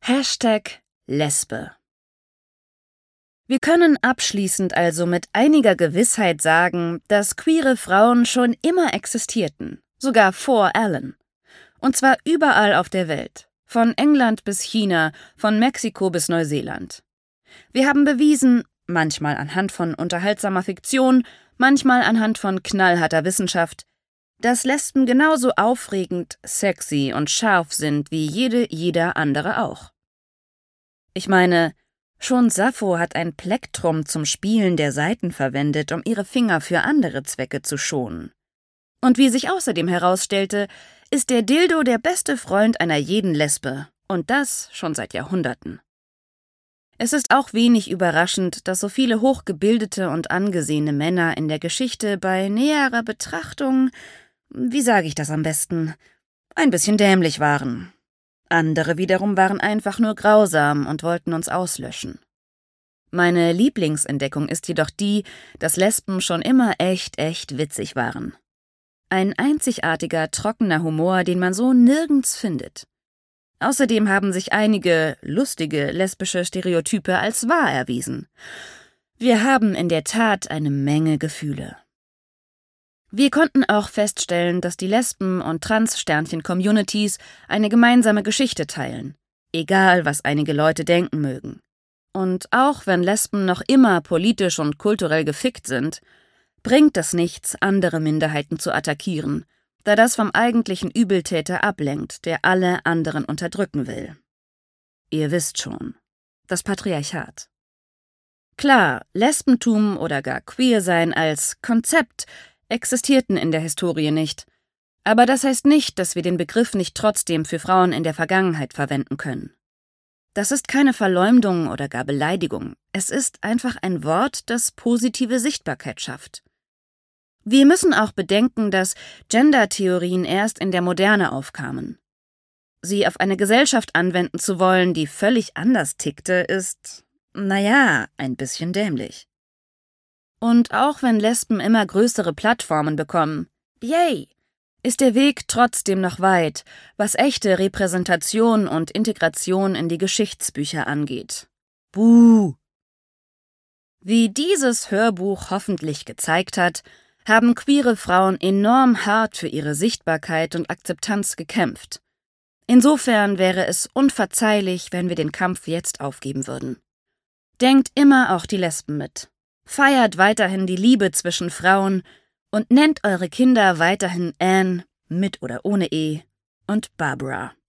#Lesbe. Wir können abschließend also mit einiger Gewissheit sagen, dass queere Frauen schon immer existierten, sogar vor Allen. Und zwar überall auf der Welt, von England bis China, von Mexiko bis Neuseeland. Wir haben bewiesen, manchmal anhand von unterhaltsamer Fiktion, manchmal anhand von knallharter Wissenschaft, dass Lesben genauso aufregend, sexy und scharf sind wie jeder andere auch. Ich meine, schon Sappho hat ein Plektrum zum Spielen der Saiten verwendet, um ihre Finger für andere Zwecke zu schonen. Und wie sich außerdem herausstellte, ist der Dildo der beste Freund einer jeden Lesbe, und das schon seit Jahrhunderten. Es ist auch wenig überraschend, dass so viele hochgebildete und angesehene Männer in der Geschichte bei näherer Betrachtung, wie sage ich das am besten, ein bisschen dämlich waren. Andere wiederum waren einfach nur grausam und wollten uns auslöschen. Meine Lieblingsentdeckung ist jedoch die, dass Lesben schon immer echt witzig waren. Ein einzigartiger, trockener Humor, den man so nirgends findet. Außerdem haben sich einige lustige lesbische Stereotype als wahr erwiesen. Wir haben in der Tat eine Menge Gefühle. Wir konnten auch feststellen, dass die Lesben- und Trans-Sternchen-Communities eine gemeinsame Geschichte teilen, egal was einige Leute denken mögen. Und auch wenn Lesben noch immer politisch und kulturell gefickt sind, bringt es nichts, andere Minderheiten zu attackieren, da das vom eigentlichen Übeltäter ablenkt, der alle anderen unterdrücken will. Ihr wisst schon, das Patriarchat. Klar, Lesbentum oder gar Queersein als Konzept existierten in der Historie nicht, aber das heißt nicht, dass wir den Begriff nicht trotzdem für Frauen in der Vergangenheit verwenden können. Das ist keine Verleumdung oder gar Beleidigung, es ist einfach ein Wort, das positive Sichtbarkeit schafft. Wir müssen auch bedenken, dass Gender-Theorien erst in der Moderne aufkamen. Sie auf eine Gesellschaft anwenden zu wollen, die völlig anders tickte, ist, ein bisschen dämlich. Und auch wenn Lesben immer größere Plattformen bekommen, yay, ist der Weg trotzdem noch weit, was echte Repräsentation und Integration in die Geschichtsbücher angeht. Buh! Wie dieses Hörbuch hoffentlich gezeigt hat, haben queere Frauen enorm hart für ihre Sichtbarkeit und Akzeptanz gekämpft. Insofern wäre es unverzeihlich, wenn wir den Kampf jetzt aufgeben würden. Denkt immer auch die Lesben mit. Feiert weiterhin die Liebe zwischen Frauen und nennt eure Kinder weiterhin Anne, mit oder ohne E, und Barbara.